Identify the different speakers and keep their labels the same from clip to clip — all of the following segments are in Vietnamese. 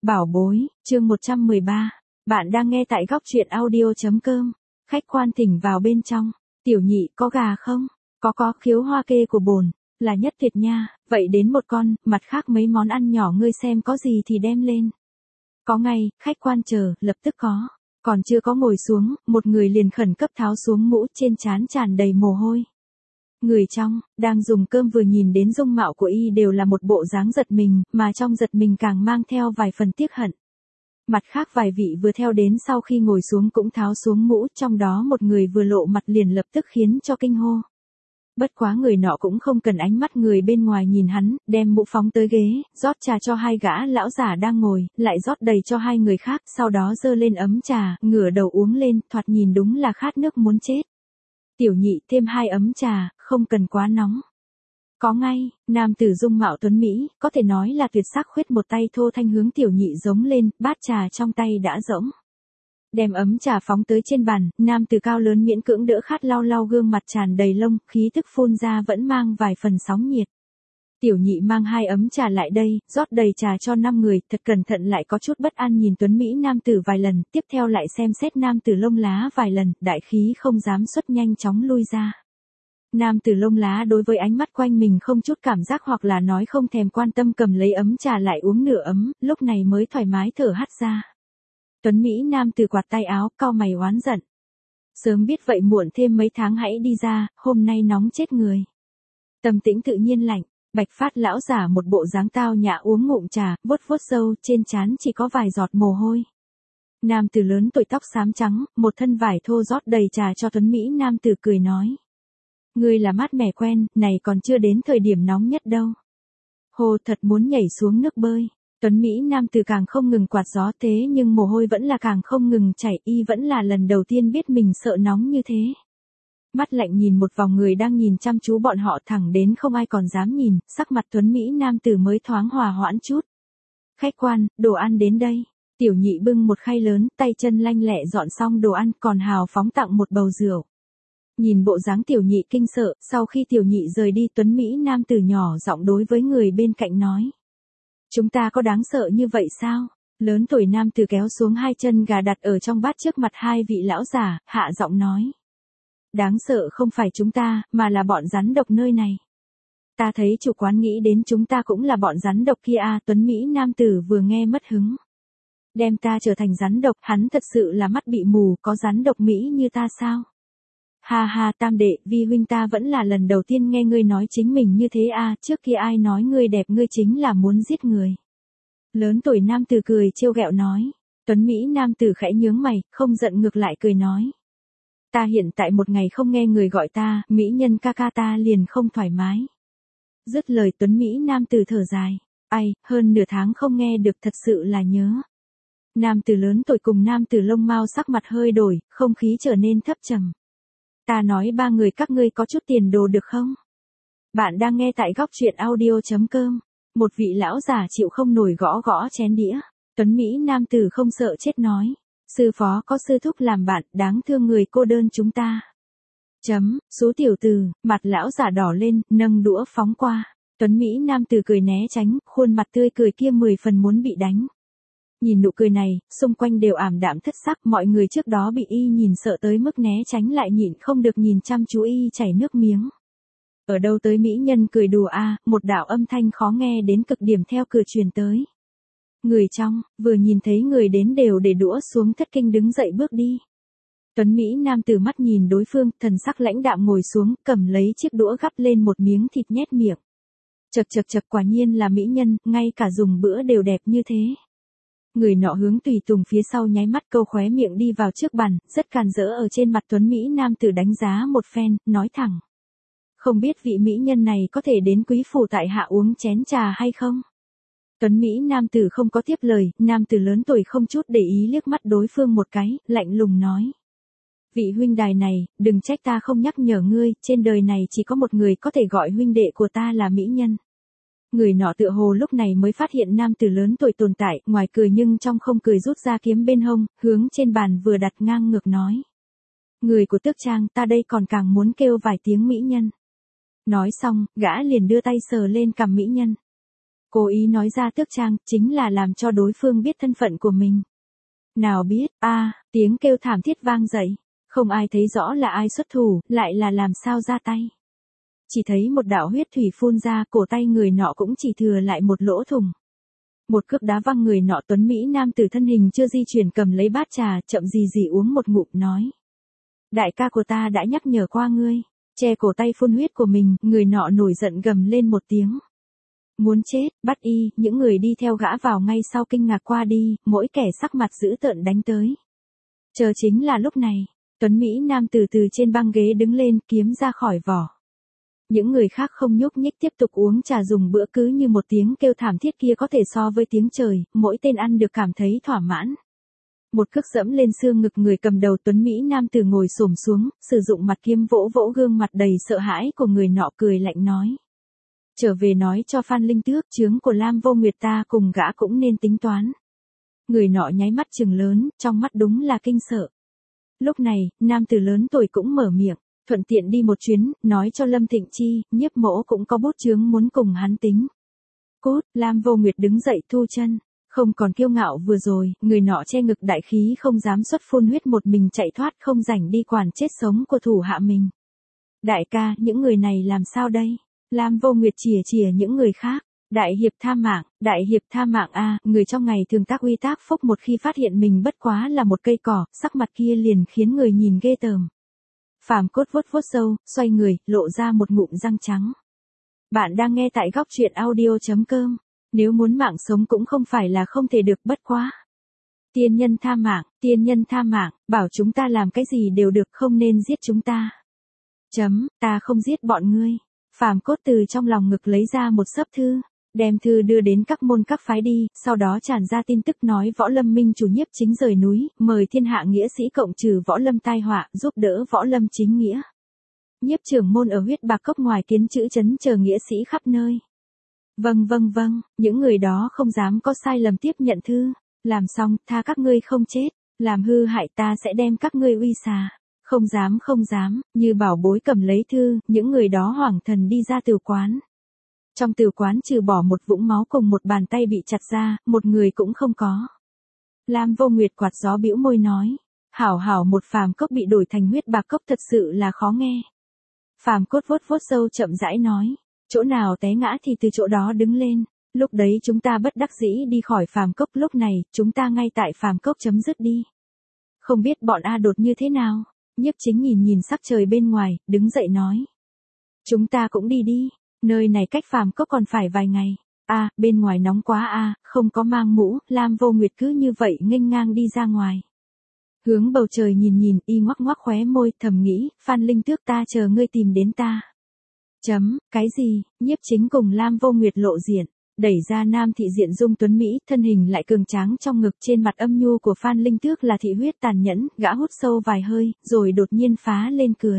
Speaker 1: Bảo bối, chương 113. Bạn đang nghe tại góc truyện audio.com. Khách quan thỉnh vào bên trong. Tiểu nhị, có gà không? Có, khiếu hoa kê của bổn là nhất tuyệt nha, vậy đến một con, mặt khác mấy món ăn nhỏ ngươi xem có gì thì đem lên. Có ngay, khách quan chờ, lập tức có. Còn chưa có ngồi xuống, một người liền khẩn cấp tháo xuống mũ, trên trán tràn đầy mồ hôi. Người trong, đang dùng cơm vừa nhìn đến dung mạo của y đều là một bộ dáng giật mình, mà trong giật mình càng mang theo vài phần tiếc hận. Mặt khác vài vị vừa theo đến sau khi ngồi xuống cũng tháo xuống mũ, trong đó một người vừa lộ mặt liền lập tức khiến cho kinh hô. Bất quá người nọ cũng không cần ánh mắt người bên ngoài nhìn hắn, đem mũ phóng tới ghế, rót trà cho hai gã lão giả đang ngồi, lại rót đầy cho hai người khác, sau đó dơ lên ấm trà, ngửa đầu uống lên, thoạt nhìn đúng là khát nước muốn chết. Tiểu nhị, thêm 2 ấm trà, không cần quá nóng. Có ngay, nam tử dung mạo tuấn Mỹ, có thể nói là tuyệt sắc khuyết một tay thô thanh hướng tiểu nhị giống lên, bát trà trong tay đã rỗng. Đem ấm trà phóng tới trên bàn, nam tử cao lớn miễn cưỡng đỡ khát lau lau gương mặt tràn đầy lông, khí tức phun ra vẫn mang vài phần sóng nhiệt. Tiểu nhị mang 2 ấm trà lại đây, rót đầy trà cho 5 người, thật cẩn thận lại có chút bất an nhìn tuấn Mỹ nam tử vài lần, tiếp theo lại xem xét nam tử lông lá vài lần, đại khí không dám xuất nhanh chóng lui ra. Nam tử lông lá đối với ánh mắt quanh mình không chút cảm giác hoặc là nói không thèm quan tâm cầm lấy ấm trà lại uống nửa ấm, lúc này mới thoải mái thở hắt ra. Tuấn Mỹ nam tử quạt tay áo, cau mày oán giận. Sớm biết vậy muộn thêm mấy tháng hãy đi ra, hôm nay nóng chết người. Tâm tĩnh tự nhiên lạnh. Bạch phát lão giả một bộ dáng tao nhã uống ngụm trà, vuốt vuốt râu, trên trán chỉ có vài giọt mồ hôi. Nam tử lớn tuổi tóc xám trắng, một thân vải thô rót đầy trà cho tuấn Mỹ nam tử cười nói. Ngươi là mát mẻ quen, này còn chưa đến thời điểm nóng nhất đâu. Hồ thật muốn nhảy xuống nước bơi. Tuấn Mỹ nam tử càng không ngừng quạt gió thế nhưng mồ hôi vẫn là càng không ngừng chảy, y vẫn là lần đầu tiên biết mình sợ nóng như thế. Mắt lạnh nhìn một vòng người đang nhìn chăm chú bọn họ thẳng đến không ai còn dám nhìn, sắc mặt tuấn Mỹ nam tử mới thoáng hòa hoãn chút. Khách quan, đồ ăn đến đây. Tiểu nhị bưng một khay lớn, tay chân lanh lẹ dọn xong đồ ăn còn hào phóng tặng một bầu rượu. Nhìn bộ dáng tiểu nhị kinh sợ, sau khi tiểu nhị rời đi tuấn Mỹ nam tử nhỏ giọng đối với người bên cạnh nói. Chúng ta có đáng sợ như vậy sao? Lớn tuổi nam tử kéo xuống 2 chân gà đặt ở trong bát trước mặt 2 vị lão giả, hạ giọng nói. Đáng sợ không phải chúng ta, mà là bọn rắn độc nơi này. Ta thấy chủ quán nghĩ đến chúng ta cũng là bọn rắn độc kia à, tuấn Mỹ nam tử vừa nghe mất hứng. Đem ta trở thành rắn độc, hắn thật sự là mắt bị mù, có rắn độc Mỹ như ta sao? Ha ha tam đệ, vi huynh ta vẫn là lần đầu tiên nghe ngươi nói chính mình như thế à, trước kia ai nói ngươi đẹp ngươi chính là muốn giết người. Lớn tuổi nam tử cười trêu ghẹo nói. Tuấn Mỹ nam tử khẽ nhướng mày, không giận ngược lại cười nói. Ta hiện tại một ngày không nghe người gọi ta, mỹ nhân ca ca ta liền không thoải mái. Dứt lời tuấn Mỹ nam tử thở dài. Ai, hơn nửa tháng không nghe được thật sự là nhớ. Nam tử lớn tuổi cùng nam tử lông mao sắc mặt hơi đổi, không khí trở nên thấp trầm. Ta nói 3 người các ngươi có chút tiền đồ được không? Bạn đang nghe tại góc truyện audio.com. Một vị lão già chịu không nổi gõ gõ chén đĩa. Tuấn Mỹ nam tử không sợ chết nói. Sư phó có sư thúc làm bạn, đáng thương người cô đơn chúng ta. Số tiểu tử, mặt lão giả đỏ lên, nâng đũa phóng qua. Tuấn Mỹ nam tử cười né tránh, khuôn mặt tươi cười kia 10 phần muốn bị đánh. Nhìn nụ cười này, xung quanh đều ảm đạm thất sắc, mọi người trước đó bị y nhìn sợ tới mức né tránh lại nhịn không được nhìn chăm chú y chảy nước miếng. Ở đâu tới mỹ nhân cười đùa a, một đạo âm thanh khó nghe đến cực điểm theo cửa truyền tới. Người trong, vừa nhìn thấy người đến đều để đũa xuống thất kinh đứng dậy bước đi. Tuấn Mỹ nam tử mắt nhìn đối phương, thần sắc lãnh đạm ngồi xuống, cầm lấy chiếc đũa gắp lên một miếng thịt nhét miệng. Chật quả nhiên là mỹ nhân, ngay cả dùng bữa đều đẹp như thế. Người nọ hướng tùy tùng phía sau nháy mắt câu khóe miệng đi vào trước bàn, rất càn rỡ ở trên mặt Tuấn Mỹ nam tử đánh giá một phen, nói thẳng. Không biết vị mỹ nhân này có thể đến quý phủ tại hạ uống chén trà hay không? Tuấn Mỹ nam tử không có tiếp lời, nam tử lớn tuổi không chút để ý liếc mắt đối phương một cái, lạnh lùng nói. Vị huynh đài này, đừng trách ta không nhắc nhở ngươi, trên đời này chỉ có một người có thể gọi huynh đệ của ta là mỹ nhân. Người nọ tựa hồ lúc này mới phát hiện nam tử lớn tuổi tồn tại, ngoài cười nhưng trong không cười rút ra kiếm bên hông, hướng trên bàn vừa đặt ngang ngược nói. Người của tước trang ta đây còn càng muốn kêu vài tiếng mỹ nhân. Nói xong, gã liền đưa tay sờ lên cằm mỹ nhân. Cố ý nói ra tước trang, chính là làm cho đối phương biết thân phận của mình. Nào biết, tiếng kêu thảm thiết vang dậy. Không ai thấy rõ là ai xuất thủ, lại là làm sao ra tay. Chỉ thấy một đạo huyết thủy phun ra, cổ tay người nọ cũng chỉ thừa lại một lỗ thủng. Một cước đá văng người nọ, tuấn Mỹ nam tử thân hình chưa di chuyển cầm lấy bát trà, chậm gì uống một ngụm nói. Đại ca của ta đã nhắc nhở qua ngươi. Che cổ tay phun huyết của mình, người nọ nổi giận gầm lên một tiếng. Muốn chết, bắt y, những người đi theo gã vào ngay sau kinh ngạc qua đi, mỗi kẻ sắc mặt dữ tợn đánh tới. Chờ chính là lúc này, tuấn Mỹ nam từ trên băng ghế đứng lên, kiếm ra khỏi vỏ. Những người khác không nhúc nhích tiếp tục uống trà dùng bữa, cứ như một tiếng kêu thảm thiết kia có thể so với tiếng trời, mỗi tên ăn được cảm thấy thỏa mãn. Một cước dẫm lên xương ngực người cầm đầu, tuấn Mỹ nam tử ngồi xổm xuống, sử dụng mặt kiếm vỗ vỗ gương mặt đầy sợ hãi của người nọ, cười lạnh nói. Trở về nói cho Phan Linh Tước, chướng của Lam Vô Nguyệt ta cùng gã cũng nên tính toán. Người nọ nháy mắt trừng lớn, trong mắt đúng là kinh sợ. Lúc này, nam tử lớn tuổi cũng mở miệng, thuận tiện đi một chuyến, nói cho Lâm Thịnh Chi, Nhiếp Mỗ cũng có bút chướng muốn cùng hắn tính. Cốt, Lam Vô Nguyệt đứng dậy thu chân. Không còn kiêu ngạo vừa rồi, người nọ che ngực đại khí không dám xuất phun huyết, một mình chạy thoát, không rảnh đi quản chết sống của thủ hạ mình. Đại ca, những người này làm sao đây? Lam Vô Nguyệt chìa những người khác. Đại hiệp tha mạng a, người trong ngày thường tác uy tác phúc, một khi phát hiện mình bất quá là một cây cỏ, sắc mặt kia liền khiến người nhìn ghê tởm. Phàm Cốt vuốt râu, xoay người, lộ ra một ngụm răng trắng. Bạn đang nghe tại góc truyện audio.com. Nếu muốn mạng sống cũng không phải là không thể được, bất quá. Tiên nhân tha mạng, bảo chúng ta làm cái gì đều được, không nên giết chúng ta. Ta không giết bọn ngươi. Phàm Cốt từ trong lòng ngực lấy ra một xấp thư, đem thư đưa đến các môn các phái đi, sau đó tràn ra tin tức nói Võ Lâm Minh chủ Nhiếp Chính rời núi, mời thiên hạ nghĩa sĩ cộng trừ Võ Lâm tai họa, giúp đỡ Võ Lâm chính nghĩa. Nhiếp trưởng môn ở Huyết Bạc Cốc ngoài kiến chữ chấn chờ nghĩa sĩ khắp nơi. Vâng, những người đó không dám có sai lầm tiếp nhận thư. Làm xong, tha các ngươi không chết. Làm hư hại ta sẽ đem các ngươi uy xà. Không dám, như bảo bối cầm lấy thư, những người đó hoảng thần đi ra tửu quán. Trong tửu quán trừ bỏ một vũng máu cùng một bàn tay bị chặt ra, một người cũng không có. Lam Vô Nguyệt quạt gió bĩu môi nói. Hảo một Phàm Cốc bị đổi thành Huyết Bạc Cốc thật sự là khó nghe. Phàm Cốt vuốt râu chậm rãi nói. Chỗ nào té ngã thì từ chỗ đó đứng lên. Lúc đấy chúng ta bất đắc dĩ đi khỏi Phàm Cốc, lúc này, chúng ta ngay tại Phàm Cốc chấm dứt đi. Không biết bọn A Đột như thế nào? Nhiếp Chính nhìn sắc trời bên ngoài, đứng dậy nói. Chúng ta cũng đi, nơi này cách Phàm Cốc còn phải vài ngày. Bên ngoài nóng quá không có mang mũ, Lam Vô Nguyệt cứ như vậy nghênh ngang đi ra ngoài. Hướng bầu trời nhìn, y ngoắc khóe môi, thầm nghĩ, Phan Linh Tước ta chờ ngươi tìm đến ta. Cái gì? Nhiếp Chính cùng Lam Vô Nguyệt lộ diện, đẩy ra nam thị diện dung tuấn Mỹ, thân hình lại cường tráng trong ngực, trên mặt âm nhu của Phan Linh Tước là thị huyết tàn nhẫn, gã hút sâu vài hơi, rồi đột nhiên phá lên cười.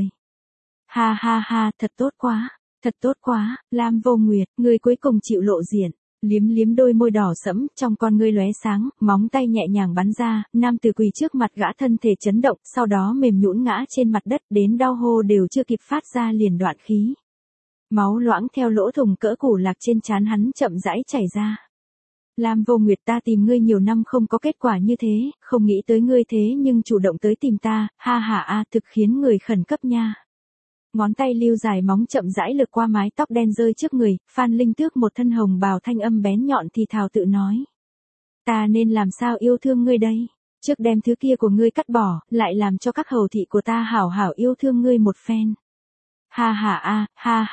Speaker 1: Ha, thật tốt quá, Lam Vô Nguyệt, ngươi cuối cùng chịu lộ diện. Liếm đôi môi đỏ sẫm, trong con ngươi lóe sáng, móng tay nhẹ nhàng bắn ra, nam tử quỳ trước mặt gã thân thể chấn động, sau đó mềm nhũn ngã trên mặt đất, đến đau hô đều chưa kịp phát ra liền đoạn khí. Máu loãng theo lỗ thủng cỡ củ lạc trên trán hắn chậm rãi chảy ra. Lam Vô Nguyệt, ta tìm ngươi nhiều năm không có kết quả như thế, không nghĩ tới ngươi thế nhưng chủ động tới tìm ta, thực khiến người khẩn cấp nha. Ngón tay lưu dài móng chậm rãi lướt qua mái tóc đen rơi trước người, Phan Linh Tước một thân hồng bào, thanh âm bén nhọn thì thào tự nói. Ta nên làm sao yêu thương ngươi đây? Trước đem thứ kia của ngươi cắt bỏ, lại làm cho các hầu thị của ta hảo hảo yêu thương ngươi một phen. Ha.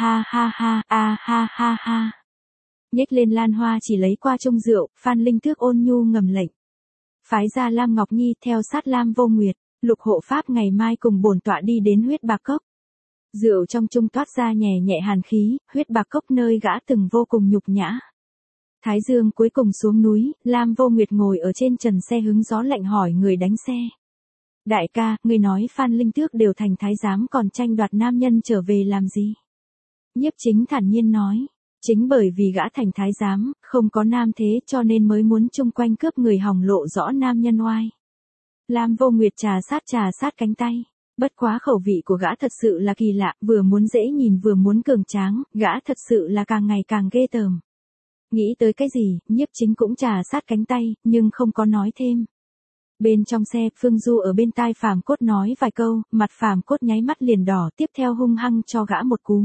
Speaker 1: Nhếch lên lan hoa chỉ lấy qua chung rượu, Phan Linh Tước ôn nhu ngầm lệnh. Phái ra Lam Ngọc Nhi theo sát Lam Vô Nguyệt, Lục hộ pháp ngày mai cùng bổn tọa đi đến Huyết Bạc Cốc. Rượu trong chung toát ra nhẹ nhẹ hàn khí, Huyết Bạc Cốc nơi gã từng vô cùng nhục nhã. Thái dương cuối cùng xuống núi, Lam Vô Nguyệt ngồi ở trên trần xe hứng gió lạnh hỏi người đánh xe. Đại ca, ngươi nói Phan Linh Tước đều thành thái giám còn tranh đoạt nam nhân trở về làm gì? Nhiếp Chính thản nhiên nói. Chính bởi vì gã thành thái giám, không có nam thế cho nên mới muốn chung quanh cướp người hỏng lộ rõ nam nhân oai. Lam Vô Nguyệt trà sát cánh tay. Bất quá khẩu vị của gã thật sự là kỳ lạ, vừa muốn dễ nhìn vừa muốn cường tráng, gã thật sự là càng ngày càng ghê tởm. Nghĩ tới cái gì, Nhiếp Chính cũng trà sát cánh tay, nhưng không có nói thêm. Bên trong xe, Phương Du ở bên tai Phàm Cốt nói vài câu, mặt Phàm Cốt nháy mắt liền đỏ, tiếp theo hung hăng cho gã một cú.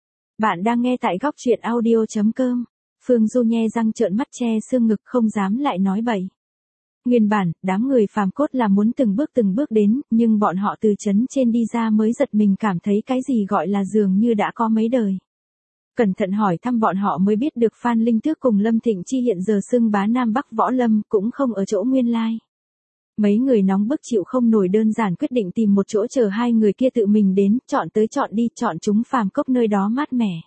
Speaker 1: Bạn đang nghe tại góc truyện audio.com. Phương Du nhe răng trợn mắt che xương ngực không dám lại nói bậy. Nguyên bản, đám người Phàm Cốt là muốn từng bước đến, nhưng bọn họ từ trấn trên đi ra mới giật mình cảm thấy cái gì gọi là dường như đã có mấy đời. Cẩn thận hỏi thăm bọn họ mới biết được Phan Linh Tước cùng Lâm Thịnh Chi hiện giờ xưng bá Nam Bắc Võ Lâm cũng không ở chỗ nguyên lai. Mấy người nóng bức chịu không nổi đơn giản quyết định tìm một chỗ chờ hai người kia tự mình đến, chọn tới chọn đi, chọn chúng Phàm Cốc nơi đó mát mẻ.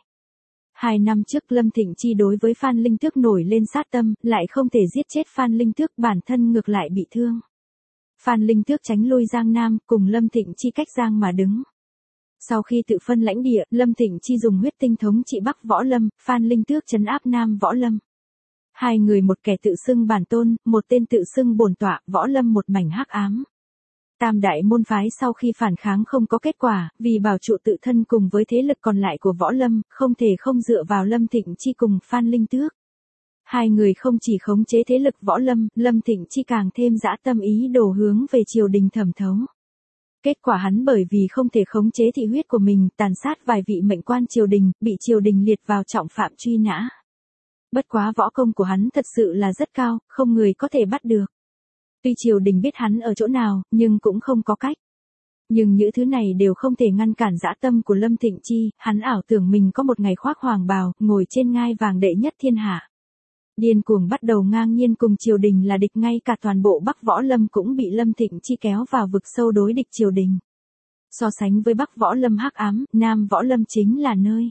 Speaker 1: 2 năm trước Lâm Thịnh Chi đối với Phan Linh Tước nổi lên sát tâm, lại không thể giết chết Phan Linh Tước, bản thân ngược lại bị thương. Phan Linh Tước tránh lui Giang Nam, cùng Lâm Thịnh Chi cách Giang mà đứng. Sau khi tự phân lãnh địa, Lâm Thịnh Chi dùng huyết tinh thống trị Bắc Võ Lâm, Phan Linh Tước trấn áp Nam Võ Lâm. Hai người một kẻ tự xưng bản tôn, một tên tự xưng bổn tọa, Võ Lâm một mảnh hắc ám. Tam đại môn phái sau khi phản kháng không có kết quả, vì bảo trụ tự thân cùng với thế lực còn lại của Võ Lâm, không thể không dựa vào Lâm Thịnh Chi cùng Phan Linh Tước. Hai người không chỉ khống chế thế lực Võ Lâm, Lâm Thịnh Chi càng thêm dã tâm ý đồ hướng về triều đình thẩm thấu. Kết quả hắn bởi vì không thể khống chế thị huyết của mình, tàn sát vài vị mệnh quan triều đình, bị triều đình liệt vào trọng phạm truy nã. Bất quá võ công của hắn thật sự là rất cao, không người có thể bắt được. Tuy triều đình biết hắn ở chỗ nào, nhưng cũng không có cách. Nhưng những thứ này đều không thể ngăn cản dã tâm của Lâm Thịnh Chi, hắn ảo tưởng mình có một ngày khoác hoàng bào, ngồi trên ngai vàng đệ nhất thiên hạ. Điên cuồng bắt đầu ngang nhiên cùng triều đình là địch, ngay cả toàn bộ Bắc Võ Lâm cũng bị Lâm Thịnh Chi kéo vào vực sâu đối địch triều đình. So sánh với Bắc Võ Lâm hắc ám, Nam Võ Lâm chính là nơi.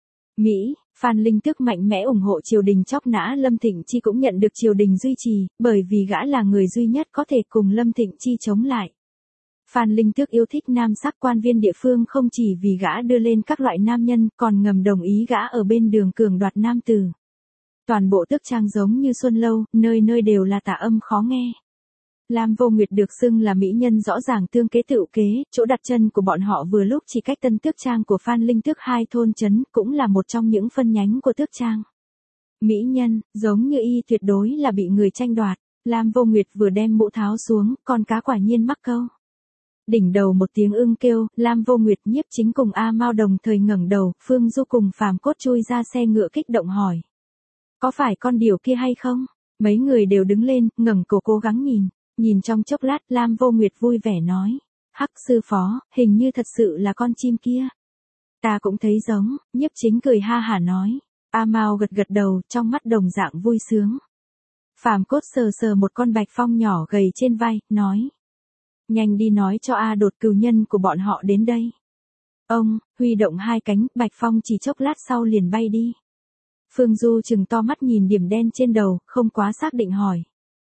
Speaker 1: Mỹ, Phan Linh Tước mạnh mẽ ủng hộ triều đình chóc nã Lâm Thịnh Chi cũng nhận được triều đình duy trì, bởi vì gã là người duy nhất có thể cùng Lâm Thịnh Chi chống lại. Phan Linh Tước yêu thích nam sắc, quan viên địa phương không chỉ vì gã đưa lên các loại nam nhân, còn ngầm đồng ý gã ở bên đường cường đoạt nam tử. Toàn bộ tước trang giống như xuân lâu, nơi nơi đều là tà âm khó nghe. Lam Vô Nguyệt được xưng là mỹ nhân rõ ràng tương kế tựu kế, chỗ đặt chân của bọn họ vừa lúc chỉ cách tân tước trang của Phan Linh Tước 2 thôn trấn, cũng là một trong những phân nhánh của tước trang. Mỹ nhân, giống như y tuyệt đối là bị người tranh đoạt. Lam Vô Nguyệt vừa đem mũ tháo xuống, con cá quả nhiên mắc câu. Đỉnh đầu một tiếng ưng kêu, Lam Vô Nguyệt, Nhiếp Chính cùng A Mao đồng thời ngẩng đầu, Phương Du cùng Phàm Cốt chui ra xe ngựa kích động hỏi. Có phải con điều kia hay không? Mấy người đều đứng lên, ngẩng cổ cố gắng nhìn. Nhìn trong chốc lát, Lam Vô Nguyệt vui vẻ nói. Hắc sư phó, hình như thật sự là con chim kia. Ta cũng thấy giống, Nhiếp Chính cười ha hả nói. A Mao gật gật đầu, trong mắt đồng dạng vui sướng. Phàm Cốt sờ sờ một con bạch phong nhỏ gầy trên vai, nói. Nhanh đi nói cho A Đột cừu nhân của bọn họ đến đây. Ông, huy động hai cánh, bạch phong chỉ chốc lát sau liền bay đi. Phương Du trừng to mắt nhìn điểm đen trên đầu, không quá xác định hỏi.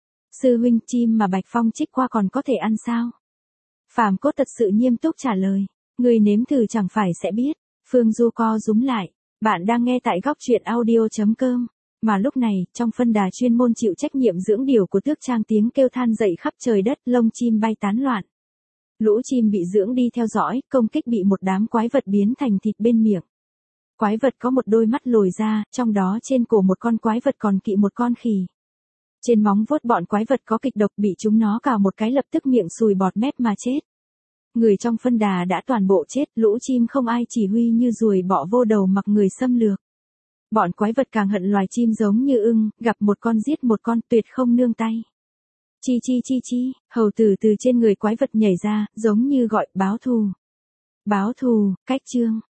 Speaker 1: Sư huynh, chim mà bạch phong trích qua còn có thể ăn sao? Phàm Cốt thật sự nghiêm túc trả lời. Người nếm thử chẳng phải sẽ biết. Phương Du co rúm lại. Bạn đang nghe tại góc truyện audio.com. Mà lúc này, trong phân đà chuyên môn chịu trách nhiệm dưỡng điều của tước trang tiếng kêu than dậy khắp trời đất, lông chim bay tán loạn. Lũ chim bị dưỡng đi theo dõi, công kích bị một đám quái vật biến thành thịt bên miệng. Quái vật có một đôi mắt lồi ra, trong đó trên cổ một con quái vật còn kỵ một con khỉ. Trên móng vuốt bọn quái vật có kịch độc, bị chúng nó cào một cái lập tức miệng sùi bọt mép mà chết. Người trong phân đà đã toàn bộ chết, lũ chim không ai chỉ huy như ruồi bọ vô đầu mặc người xâm lược. Bọn quái vật càng hận loài chim giống như ưng, gặp một con giết một con, tuyệt không nương tay. Chi chi chi chi, hầu tử từ trên người quái vật nhảy ra, giống như gọi báo thù. Báo thù, cách chương.